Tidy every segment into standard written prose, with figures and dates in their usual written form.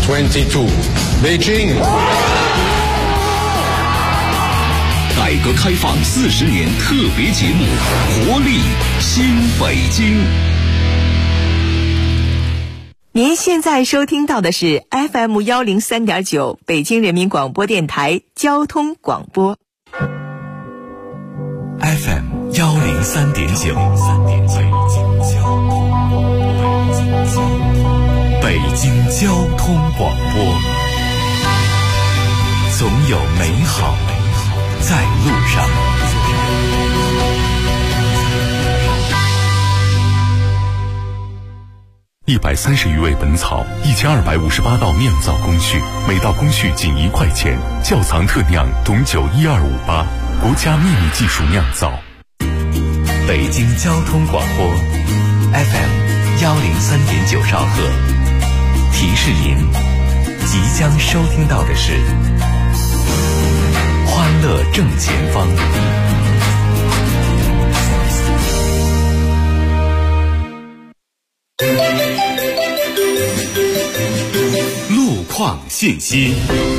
22, Beijing。 改革开放40年特别节目《活力新北京》。 您现在收听到的是 FM 103.9北京人民广播电台交通广播。 FM 103.9，北京交通广播，总有美好在路上。130余味本草，1258道酿造工序，每道工序仅1块钱。窖藏特酿董酒12588，国家秘密技术酿造。北京交通广播 FM 103.9兆赫，提示您即将收听到的是欢乐正前方。路况信息，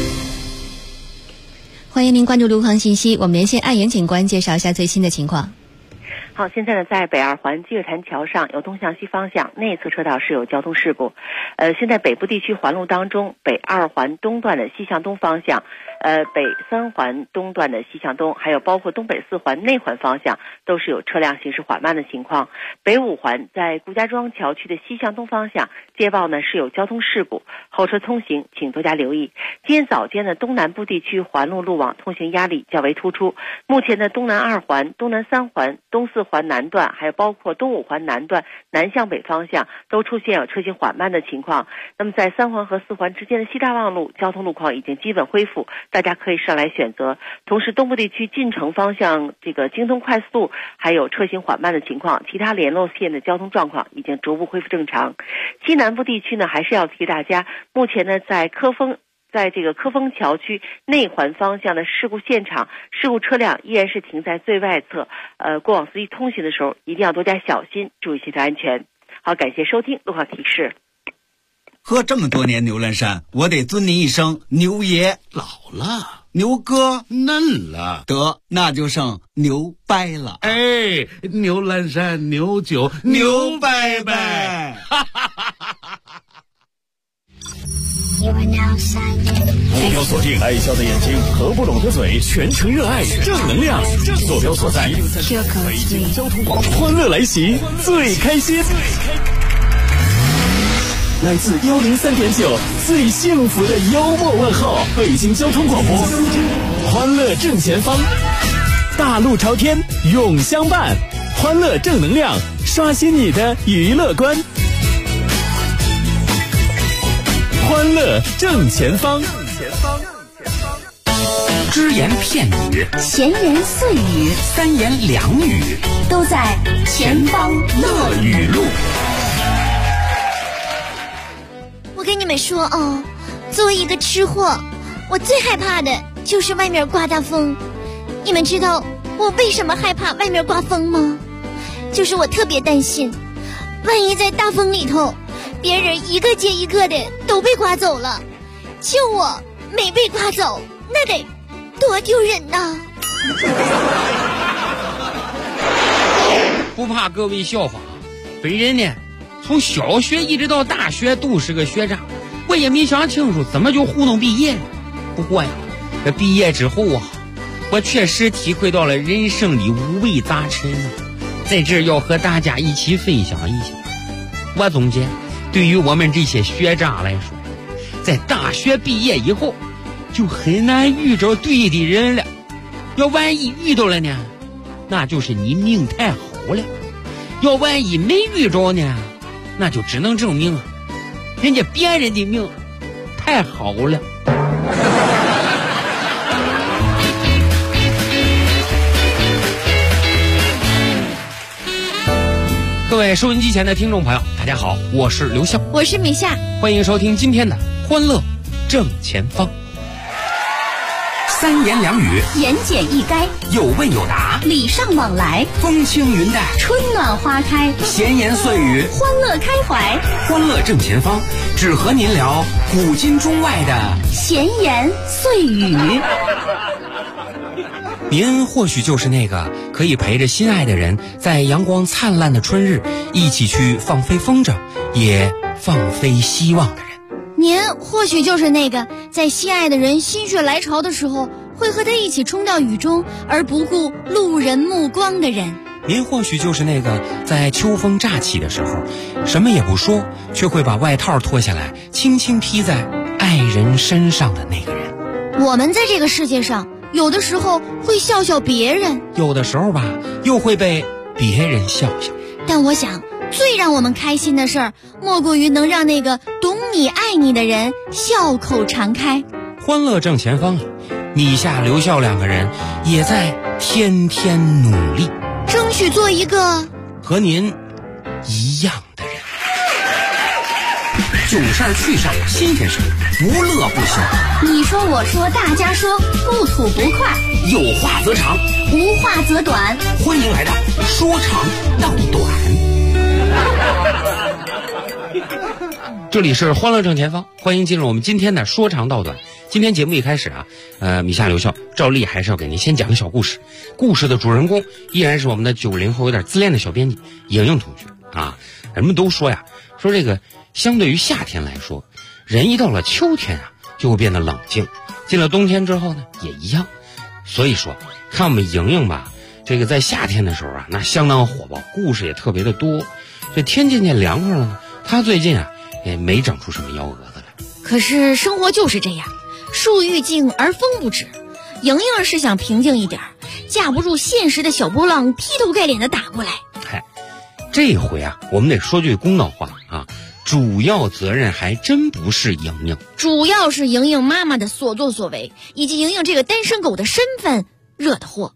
欢迎您关注路况信息。我们连线爱远警官介绍一下最新的情况。 好，现在呢，在北二环积水潭桥上由东向西方向内侧车道是有交通事故。现在北部地区环路当中，北二环东段的西向东方向，北三环东段的西向东，还有包括东北四环内环方向都是有车辆行驶缓慢的情况。北五环在顾家庄桥区的西向东方向接报呢是有交通事故，后车通行请多加留意。今天早间的东南部地区环路路网通行压力较为突出，目前的东南二环、东南三环、东四环南段，还有包括东五环南段南向北方向都出现有车行缓慢的情况。那么在三环和四环之间的西大望路交通路况已经基本恢复，大家可以上来选择。同时东部地区进城方向这个京东快速路还有车行缓慢的情况，其他联络线的交通状况已经逐步恢复正常。西南部地区呢，还是要提大家，目前呢在科丰桥区内环方向的事故现场，事故车辆依然是停在最外侧，过往司机通行的时候一定要多加小心，注意汽车安全。好，感谢收听路况提示。 喝这么多年牛栏山，我得尊您一声牛爷。 老了， 牛哥嫩了， 得那就剩牛掰了。 哎，牛栏山牛酒牛掰掰。 坐标锁定爱笑的眼睛，合不拢的嘴，全程热爱正能量。坐标所在北京交通广播，欢乐来袭，最开心。来自103.9最幸福的幽默问候，北京交通广播，欢乐正前方，大路朝天永相伴，欢乐正能量，刷新你的娱乐观。欢乐正前方， 只言片语， 闲言碎语， 三言两语， 都在前方乐语录。我跟你们说哦，作为一个吃货，我最害怕的就是外面刮大风。你们知道我为什么害怕外面刮风吗？就是我特别担心，万一在大风里头，别人一个接一个的都被刮走了，就我没被刮走，那得多丢人呐！ 不怕各位笑话，本人呢从小学一直到大学都是个学渣，我也没想清楚怎么就糊弄毕业了。不过呀，这毕业之后啊，我确实体会到了人生的五味杂陈啊，在这儿要和大家一起分享一下。我总结，对于我们这些学渣来说，在大学毕业以后就很难遇着对的人了，要万一遇到了呢，那就是你命太好了；要万一没遇着呢，那就只能证明人家别人的命太好了。各位收音机前的听众朋友，大家好，我是刘笑， 我是米夏， 欢迎收听今天的欢乐正前方。 三言两语， 言简意赅， 有问有答， 礼尚往来， 风轻云淡， 春暖花开， 闲言碎语， 欢乐开怀， 欢乐正前方，只和您聊古今中外的闲言碎语。 您或许就是那个可以陪着心爱的人在阳光灿烂的春日一起去放飞风筝，也放飞希望的人。 您或许就是那个在心爱的人心血来潮的时候会和他一起冲到雨中而不顾路人目光的人。 您或许就是那个在秋风乍起的时候什么也不说，却会把外套脱下来轻轻披在爱人身上的那个人。 我们在这个世界上有的时候会笑笑别人， 有的时候吧又会被别人笑笑。 但我想最让我们开心的事儿，莫过于能让那个懂你爱你的人笑口常开。 欢乐正前方里，米夏、刘笑两个人也在天天努力， 争取做一个和您一样的人。囧事儿趣事儿新鲜事儿，无乐不休。 你说我说大家说，不吐不快， 有话则长， 无话则短。 欢迎来到说长道短。这里是欢乐正前方，欢迎进入我们今天的说长道短。今天节目一开始米夏、刘笑照例还是要给您先讲个小故事。故事的主人公依然是我们的90后有点自恋的小编辑莹莹同学啊。人们都说说这个相对于夏天来说，人一到了秋天就会变得冷静，进了冬天之后呢也一样。所以说看我们莹莹吧，这个在夏天的时候那相当火爆，故事也特别的多。这天渐渐凉快了呢，她最近也没整出什么幺蛾子来。 可是生活就是这样，树欲静而风不止。莹莹是想平静一点，架不住现实的小波浪劈头盖脸的打过来。 这回我们得说句公道话主要责任还真不是莹莹， 主要是莹莹妈妈的所作所为，以及莹莹这个单身狗的身份惹的祸。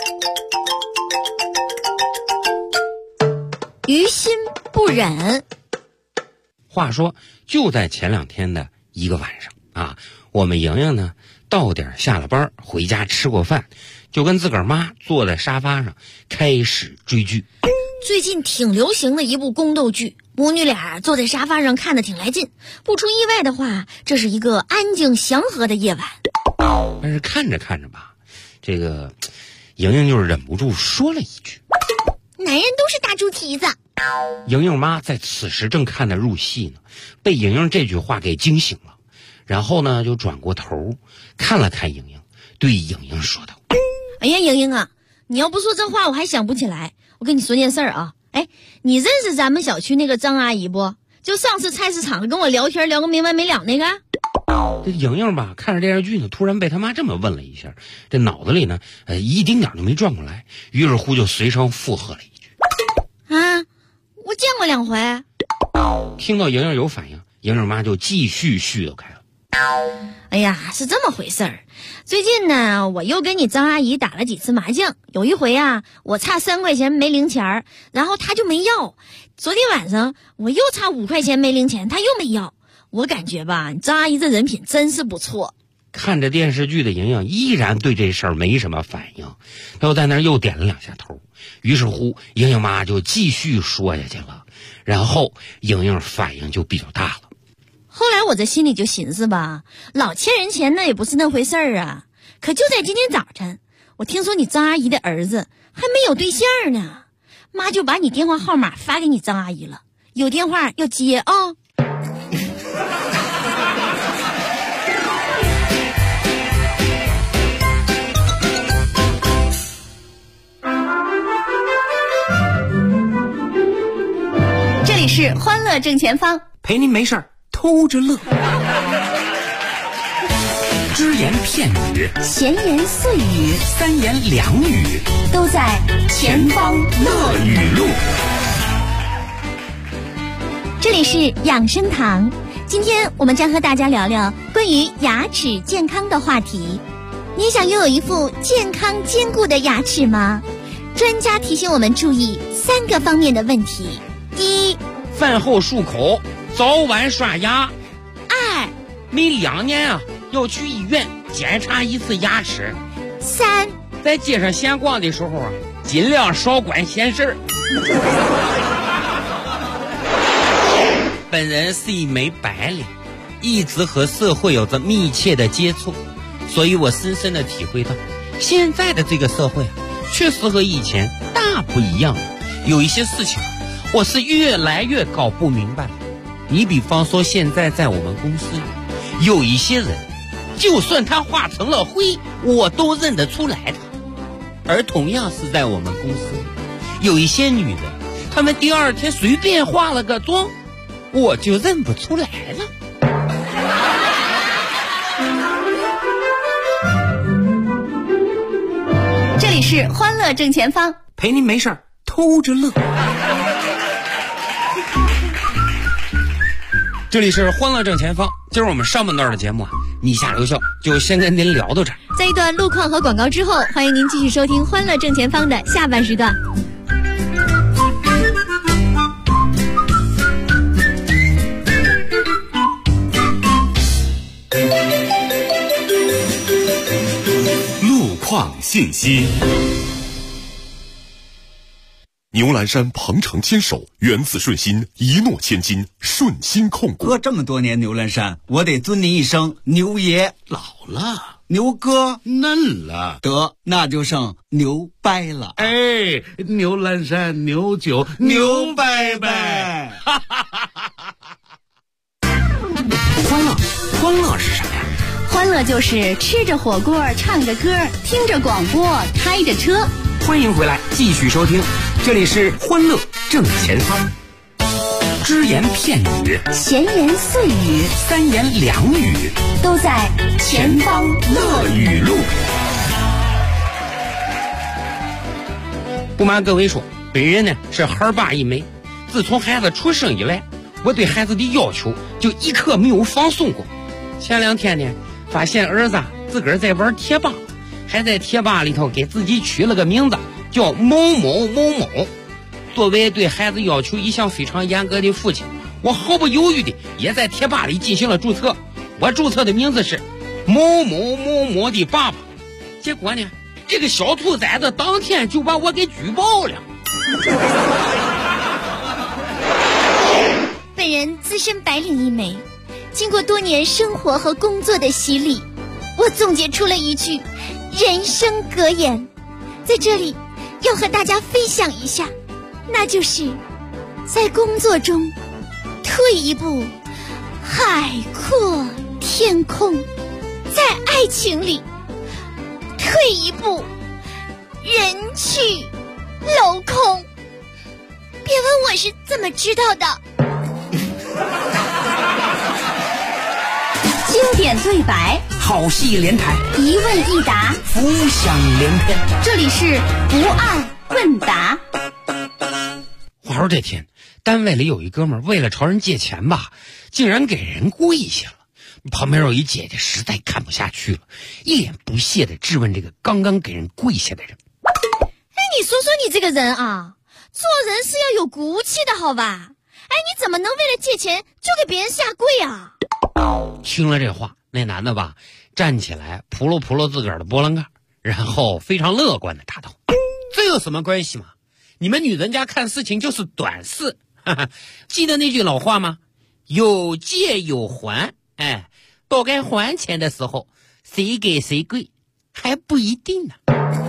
于心不忍。 话说就在前2天的一个晚上我们莹莹呢到点下了班回家吃过饭，就跟自个儿妈坐在沙发上开始追剧。 最近挺流行的一部宫斗剧，母女俩坐在沙发上看得挺来劲。不出意外的话，这是一个安静祥和的夜晚。 但是看着看着吧，这个莹莹就是忍不住说了一句： 男人都是大猪蹄子。 莹莹妈在此时正看得入戏呢，被莹莹这句话给惊醒了，然后呢就转过头看了看莹莹，对莹莹说道： 哎呀，莹莹你要不说这话我还想不起来。我跟你说件事儿你认识咱们小区那个张阿姨不？就上次菜市场跟我聊天聊个没完没了那个。 这莹莹吧看着电视剧呢，突然被他妈这么问了一下，这脑子里呢一丁点都没转过来，于是乎就随声附和了一句： 我见过2回。 听到莹莹有反应，莹莹妈就继续絮叨开了。 哎呀，是这么回事儿。最近呢，我又跟你张阿姨打了几次麻将，有一回我差3块钱没零钱，然后她就没要。昨天晚上我又差5块钱没零钱，她又没要。我感觉吧，你张阿姨这人品真是不错。 看着电视剧的莹莹依然对这事儿没什么反应，她在那儿又点了2下头。于是乎莹莹妈就继续说下去了，然后莹莹反应就比较大了。 后来我这心里就寻思吧，老欠人钱那也不是那回事儿可就在今天早晨，我听说你张阿姨的儿子还没有对象呢，妈就把你电话号码发给你张阿姨了，有电话要接这里是欢乐正前方， 陪您没事儿偷着乐。只言片语， 闲言碎语， 三言两语， 都在前方乐语录。这里是养生堂，今天我们将和大家聊聊关于牙齿健康的话题。你想拥有一副健康坚固的牙齿吗？专家提醒我们注意3个方面的问题。1. 饭后漱口，早晚刷牙。 2. 每2年要去医院检查一次牙齿。 3， 在街上闲逛的时候啊，尽量少管闲事儿。本人是一枚白领，一直和社会有着密切的接触，所以我深深的体会到，现在的这个社会啊，确实和以前大不一样。有一些事情我是越来越搞不明白了。你比方说，现在在我们公司里，有一些人，就算他化成了灰，我都认得出来的。而同样是在我们公司里，有一些女人，她们第二天随便化了个妆，我就认不出来了。 这里是欢乐正前方， 陪您没事儿偷着乐。这里是欢乐正前方，今儿我们上半段的节目啊，米夏留校就先跟您聊到这儿。 在一段路况和广告之后，欢迎您继续收听欢乐正前方的下半时段。 路况信息。牛栏山鹏程牵手，缘字顺心，一诺千金，顺心控股。 喝这么多年牛栏山，我得尊您一声牛爷。 老了， 牛哥嫩了， 得那就剩牛掰了。 哎，牛栏山牛酒牛掰掰。 欢乐是什么呀？ 欢乐就是吃着火锅，唱着歌，听着广播，开着车。 欢迎回来，继续收听，这里是欢乐正前方。只言片语， 闲言碎语， 三言两语， 都在前方乐语录。不瞒各位说，本人呢是孩爸一枚，自从孩子出生以来，我对孩子的要求就一刻没有放松过。前2天呢，发现儿子自个儿在玩贴吧，还在贴吧里头给自己取了个名字叫某某某某。作为对孩子要求一向非常严格的父亲，我毫不犹豫的也在贴吧里进行了注册。我注册的名字是某某某某的爸爸。结果呢，这个小兔崽子当天就把我给举报了。 本人资深白领一枚，经过多年生活和工作的洗礼，我总结出了一句人生格言，在这里要和大家分享一下，那就是在工作中退一步海阔天空，在爱情里退一步人去楼空。别问我是怎么知道的。 经典对白， 好戏连台， 一问一答， 浮想联翩。 这里是不二问答。 话说这天，单位里有一哥们儿为了朝人借钱吧，竟然给人跪下了。旁边有一姐姐实在看不下去了，一脸不屑地质问这个刚刚给人跪下的人： 哎，你说说你这个人啊，做人是要有骨气的好吧？哎，你怎么能为了借钱就给别人下跪啊？ 听了这话，那男的吧站起来扑噜扑噜自个儿的波棱盖，然后非常乐观地答道：这有什么关系嘛？你们女人家看事情就是短视。记得那句老话吗？有借有还，哎，到该还钱的时候，谁给谁跪还不一定呢。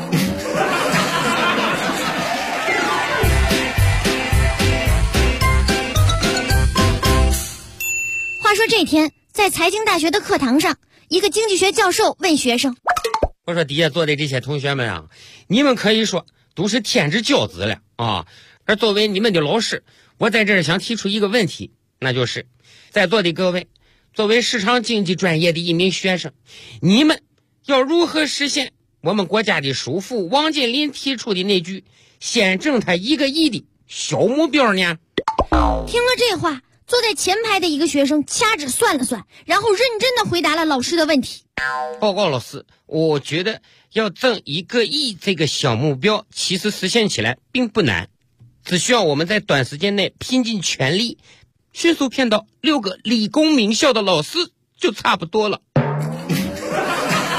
话说这天，在财经大学的课堂上，一个经济学教授问学生： 我说底下坐的这些同学们啊，你们可以说都是天之骄子了啊。而作为你们的老师，我在这儿想提出一个问题，那就是在座的各位，作为市场经济专业的一名学生，你们要如何实现我们国家的首富王健林提出的那句先挣他1个亿的小目标呢？ 听了这话，坐在前排的一个学生掐指算了算，然后认真地回答了老师的问题。 报告老师，我觉得要挣1个亿这个小目标其实实现起来并不难，只需要我们在短时间内拼尽全力，迅速骗到6个理工名校的老师就差不多了。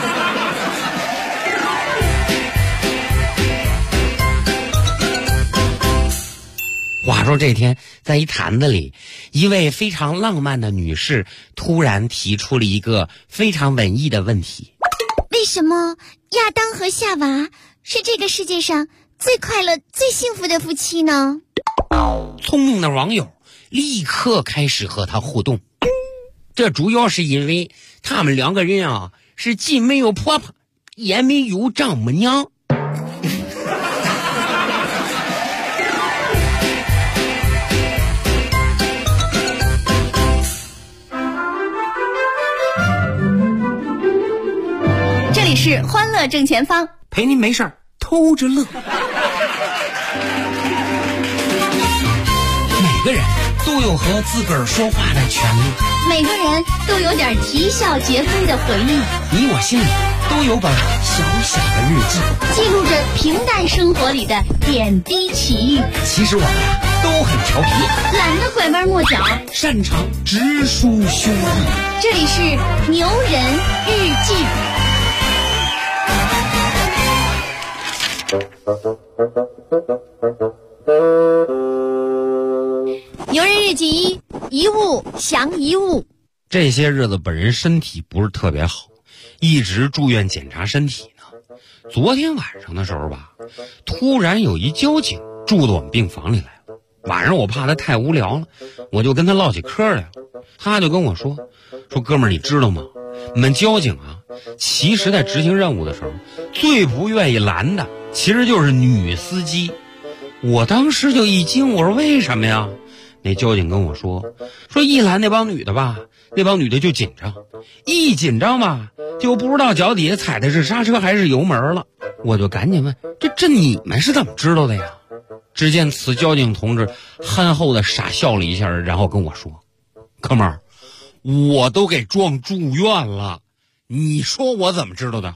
话说这天，在一坛子里，一位非常浪漫的女士突然提出了一个非常文艺的问题： 为什么亚当和夏娃是这个世界上最快乐、最幸福的夫妻呢？ 聪明的网友立刻开始和他互动，这主要是因为他们两个人啊，是既没有婆婆，也没有丈母娘。 这里是欢乐正前方， 陪您没事儿偷着乐。每个人都有和自个儿说话的权利， 每个人都有点啼笑皆非的回忆， 你我心里都有本小小的日记， 记录着平淡生活里的点滴奇遇。 其实我们呀都很调皮， 懒得拐弯抹角， 擅长直抒胸臆。 这里是牛人日记。牛人日记一物降一物。 这些日子本人身体不是特别好，一直住院检查身体呢。昨天晚上的时候吧，突然有一交警住到我们病房里来了。晚上我怕他太无聊了，我就跟他唠起嗑来了。他就跟我说哥们儿，你知道吗？我们交警啊，其实在执行任务的时候，最不愿意拦的其实就是女司机。我当时就一惊，我说为什么呀？那交警跟我说一拦那帮女的吧，那帮女的就紧张，一紧张吧就不知道脚底下踩的是刹车还是油门了。我就赶紧问，这你们是怎么知道的呀？只见此交警同志憨厚的傻笑了一下，然后跟我说，哥们儿，我都给撞住院了，你说我怎么知道的？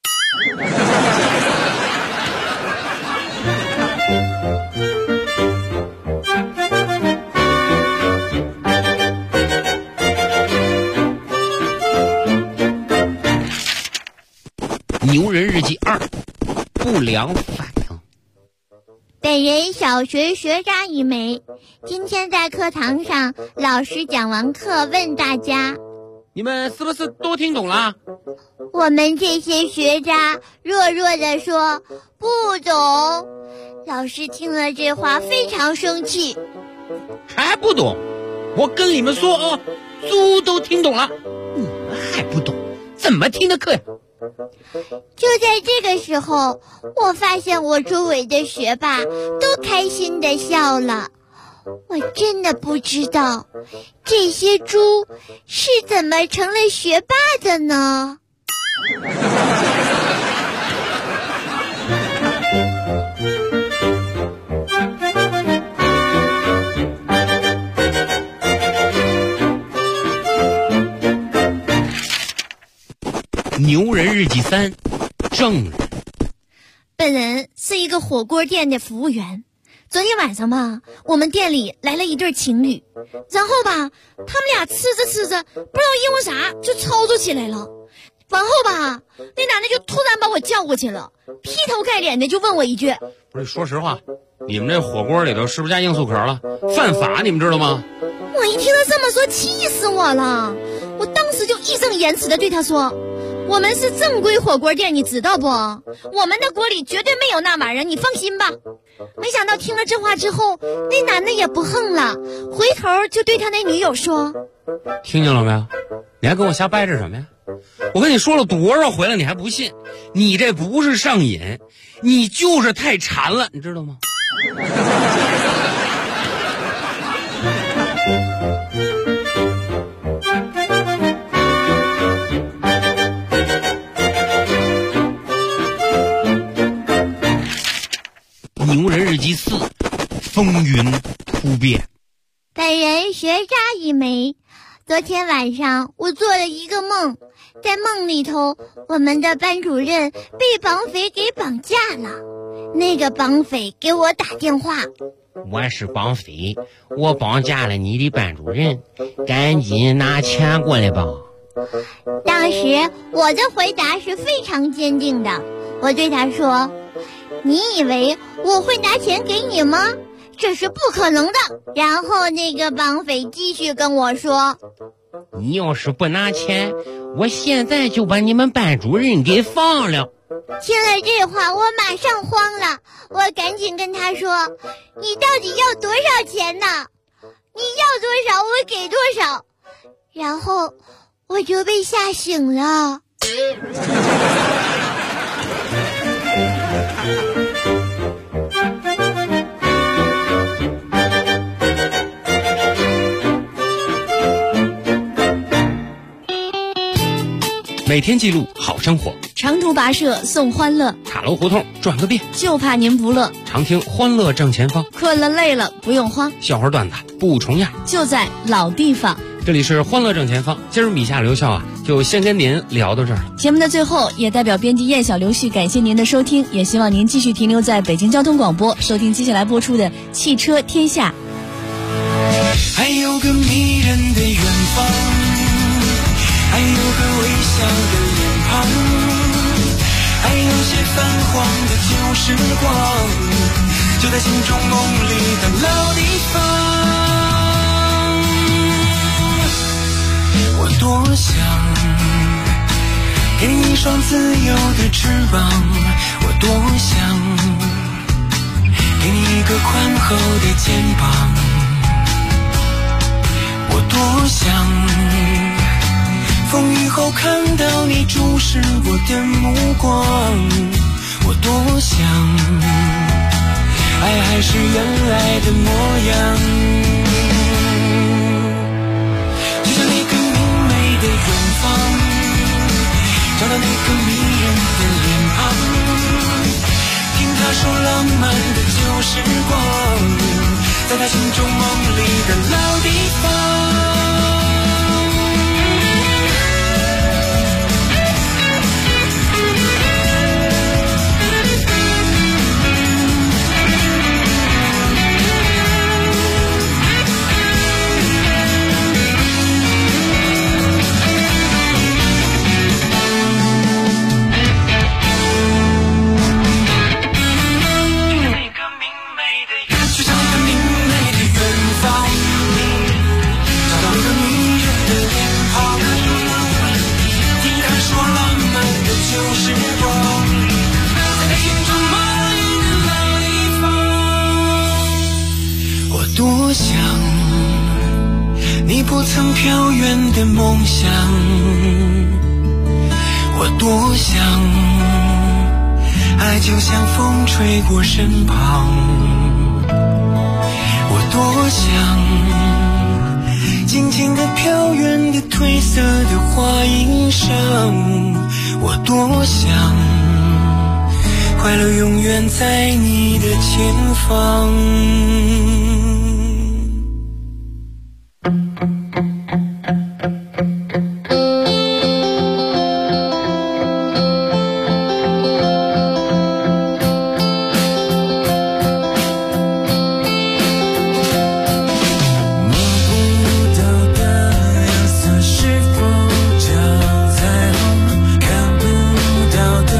牛人日记2，不良反应。 本人小学学渣一枚。今天在课堂上，老师讲完课问大家， 你们是不是都听懂了？ 我们这些学渣弱弱地说不懂。老师听了这话非常生气， 还不懂？我跟你们说啊，都听懂了，你们还不懂，怎么听的课呀？ 就在这个时候，我发现我周围的学霸都开心地笑了。我真的不知道这些猪是怎么成了学霸的呢？ 牛人日记3，证人。 本人是一个火锅店的服务员。昨天晚上吧，我们店里来了一对情侣，然后吧，他们俩吃着吃着，不知道因为啥就吵吵起来了。然后吧，那男的就突然把我叫过去了，劈头盖脸的就问我一句： 不是，说实话，你们这火锅里头是不是加罂粟壳了？犯法，你们知道吗？ 我一听他这么说，气死我了！我当时就义正言辞的对他说，我们是正规火锅店，你知道不？我们的锅里绝对没有那玩意儿，你放心吧。没想到听了这话之后，那男的也不横了，回头就对他那女友说， 听见了没有？你还跟我瞎掰扯什么呀？我跟你说了多少回了，你还不信？你这不是上瘾，你就是太馋了，你知道吗？牛人日记4，风云突变。 本人学渣一枚。昨天晚上我做了一个梦，在梦里头，我们的班主任被绑匪给绑架了。那个绑匪给我打电话， 我是绑匪，我绑架了你的班主任，赶紧拿钱过来吧。 当时我的回答是非常坚定的，我对他说，你以为我会拿钱给你吗？ 这是不可能的。然后那个绑匪继续跟我说， 你要是不拿钱，我现在就把你们班主任给放了。 听了这话，我马上慌了，我赶紧跟他说，你到底要多少钱呢？你要多少我给多少。然后我就被吓醒了。 每天记录好生活， 长途跋涉送欢乐， 塔楼胡同转个遍， 就怕您不乐。 常听欢乐正前方， 困了累了不用慌， 笑话段子不重样， 就在老地方。 这里是欢乐正前方，今儿米夏刘笑啊，就先跟您聊到这儿了。 节目的最后，也代表编辑燕小刘旭感谢您的收听，也希望您继续停留在北京交通广播，收听接下来播出的《汽车天下》。 还有个迷人的远方，还有个微笑的脸庞，还有些泛黄的旧时光，就在心中梦里的老地方。我多想给你一双自由的翅膀，我多想给你一个宽厚的肩膀，我多想风雨后看到你注视我的目光，我多想爱还是原来的模样，就像那个明媚的远方，找到那个迷人的脸庞，听他说浪漫的旧时光，在他心中梦里的老地方。多想你不曾飘远的梦想，我多想爱就像风吹过身旁，我多想静静地飘远的褪色的花衣裳，我多想快乐永远在你的前方。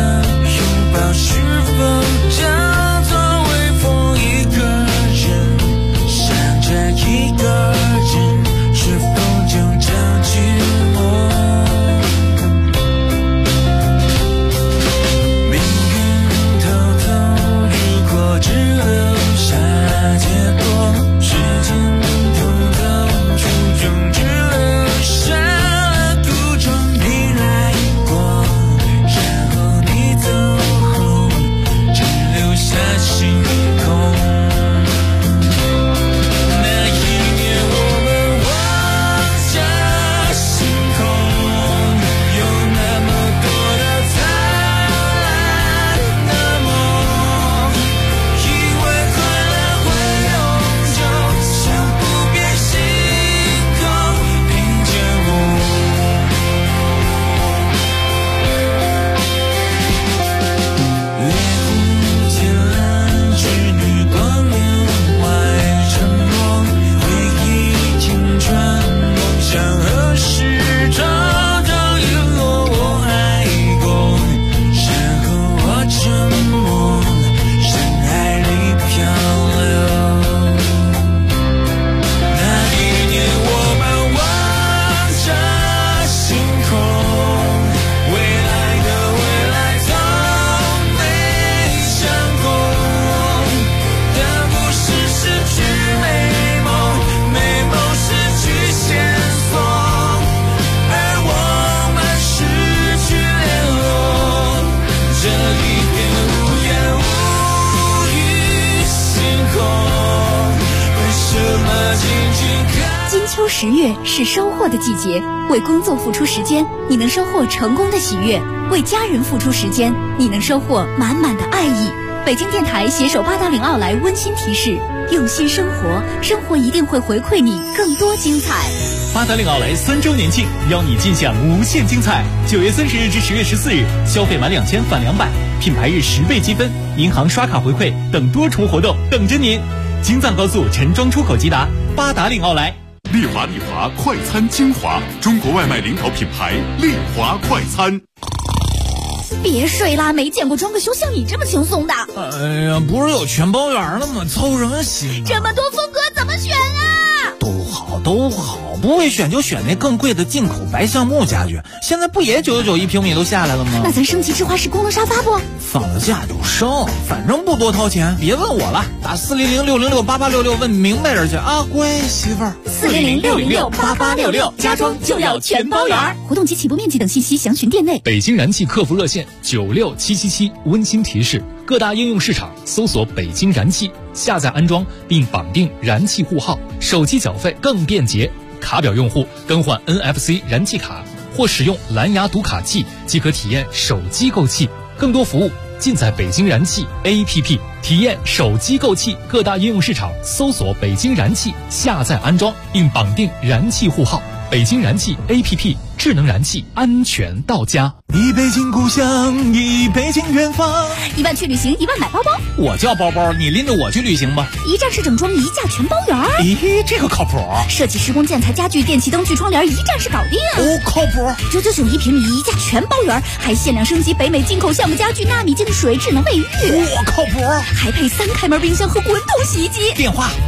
是否假装微风一个人 10月是收获的季节，为工作付出时间，你能收获成功的喜悦；为家人付出时间，你能收获满满的爱意。北京电台携手八达岭奥莱温馨提示：用心生活，生活一定会回馈你更多精彩。 八达岭奥莱3周年庆，邀你尽享无限精彩。9月30日至10月14日，消费满2000返200，品牌日10倍积分，银行刷卡回馈等多重活动等着您。京藏高速陈庄出口吉达，八达岭奥莱。 丽华快餐精华，中国外卖领导品牌丽华快餐。 别睡啦，没见过装个修像你这么轻松的。 哎呀，不是有全包圆了吗？操什么心？ 这么多风格怎么选啊？ 都好，不会选就选那更贵的进口白橡木家具。现在不也999一平米都下来了吗？ 那咱升级智化式功能沙发不？ 放了假就升，反正不多掏钱。别问我了，打400-606-8866问明白人去啊，乖媳妇儿。 400-606-8866，家装就要全包圆。活动及起步面积等信息详询店内。 北京燃气客服热线96777，温馨提示：各大应用市场搜索北京燃气，下载安装并绑定燃气户号，手机缴费更便捷。卡表用户更换 NFC 燃气卡或使用蓝牙读卡器即可体验手机购气。更多服务尽在北京燃气 APP， 体验手机购气。各大应用市场搜索北京燃气，下载安装并绑定燃气户号。北京燃气 APP， 智能燃气，安全到家。 一北京故乡，一北京远方。 1万去旅行，1万买包包。 我叫包包，你拎着我去旅行吧。 一站式整装，一价全包圆。 咦，这个靠谱。 设计施工建材家具电器灯具窗帘，一站式搞定。 哦，靠谱。 999一平米，一价全包圆，还限量升级北美进口橡木家具纳米净水智能卫浴。 我靠谱。 还配3开门冰箱和滚筒洗衣机。 电话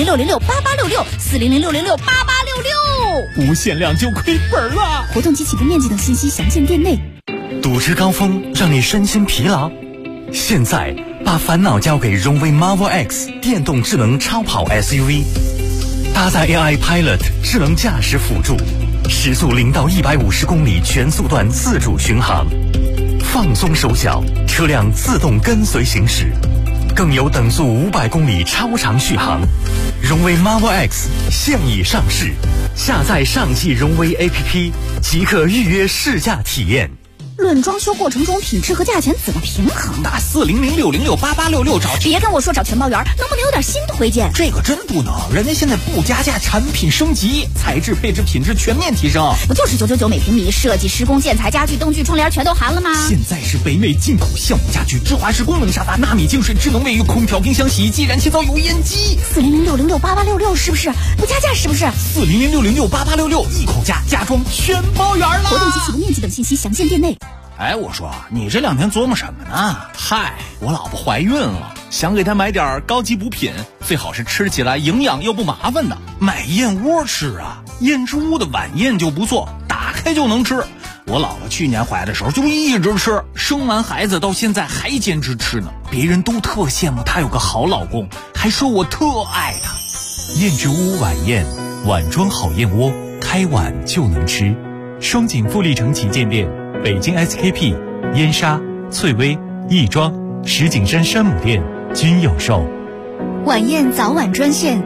400-606-8866，400-606-8866。 无限量就亏本了。 活动及起步面积等信息详见店内。 堵车高峰让你身心疲劳，现在把烦恼交给荣威 Marvel X 电动智能超跑 SUV， 搭载 AI Pilot 智能驾驶辅助，时速0到150公里全速段自主巡航，放松手脚，车辆自动跟随行驶，更有等速500公里超长续航。荣威 Marvel X 现已上市，下载上汽荣威 APP 即可预约试驾体验。 论装修过程中品质和价钱怎么平衡？ 打400-606-8866找。 别跟我说找全包圆，能不能有点新推荐？ 这个真不能，人家现在不加价，产品升级，材质配置品质全面提升。 不就是999每平米，设计施工建材家具灯具窗帘全都含了吗？ 现在是北美进口橡木家具，智化式功能沙发，纳米净水智能卫浴，空调冰箱洗衣机，燃气灶油烟机。 400-606-8866是不是？不加价是不是 ？400-606-8866一口价，家装全包圆了。 活动及起步面积等信息详见店内。 哎，我说你这2天琢磨什么呢？嗨，我老婆怀孕了，想给她买点高级补品，最好是吃起来营养又不麻烦的。买燕窝吃啊，燕之屋的晚宴就不错，打开就能吃。我姥姥去年怀的时候就一直吃，生完孩子到现在还坚持吃呢。别人都特羡慕她有个好老公，还说我特爱她。 燕之屋晚宴，碗装好燕窝，开碗就能吃。双井富力城旗舰店，北京 SKP、燕莎、翠微、亦庄、石景山山姆店均有售。 晚宴早晚专线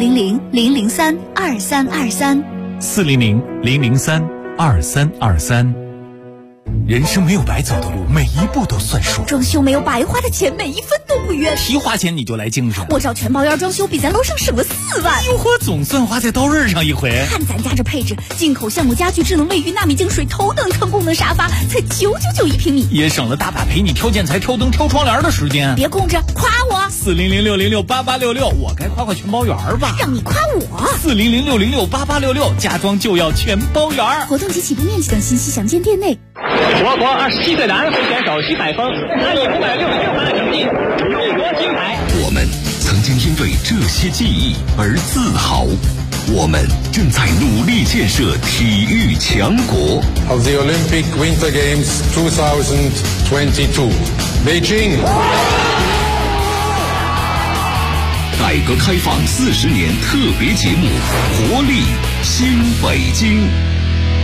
400-003-2323。 400-003-2323。人生没有白走的路，每一步都算数。 装修没有白花的钱，每一分都不冤。 提花钱你就来精神。 我找全包圆装修，比咱楼上省了4万。 哟呵，总算花在刀刃上一回。 看咱家这配置，进口橡木家具、智能卫浴、纳米净水、头等舱功能沙发，才999一平米， 也省了大把陪你挑建材、挑灯、挑窗帘的时间。 别供着，夸我。 400-606-8866，我该夸全包圆吧？ 让你夸我。 400-606-8866，家装就要全包圆。 活动及起步面积等信息详见店内。 我国27岁男会选手徐海峰，他以566分的成绩勇夺金牌。 我们曾经因为这些记忆而自豪，我们正在努力建设体育强国。 Of the Olympic Winter Games 2022, Beijing。 改革开放40年特别节目，活力新北京。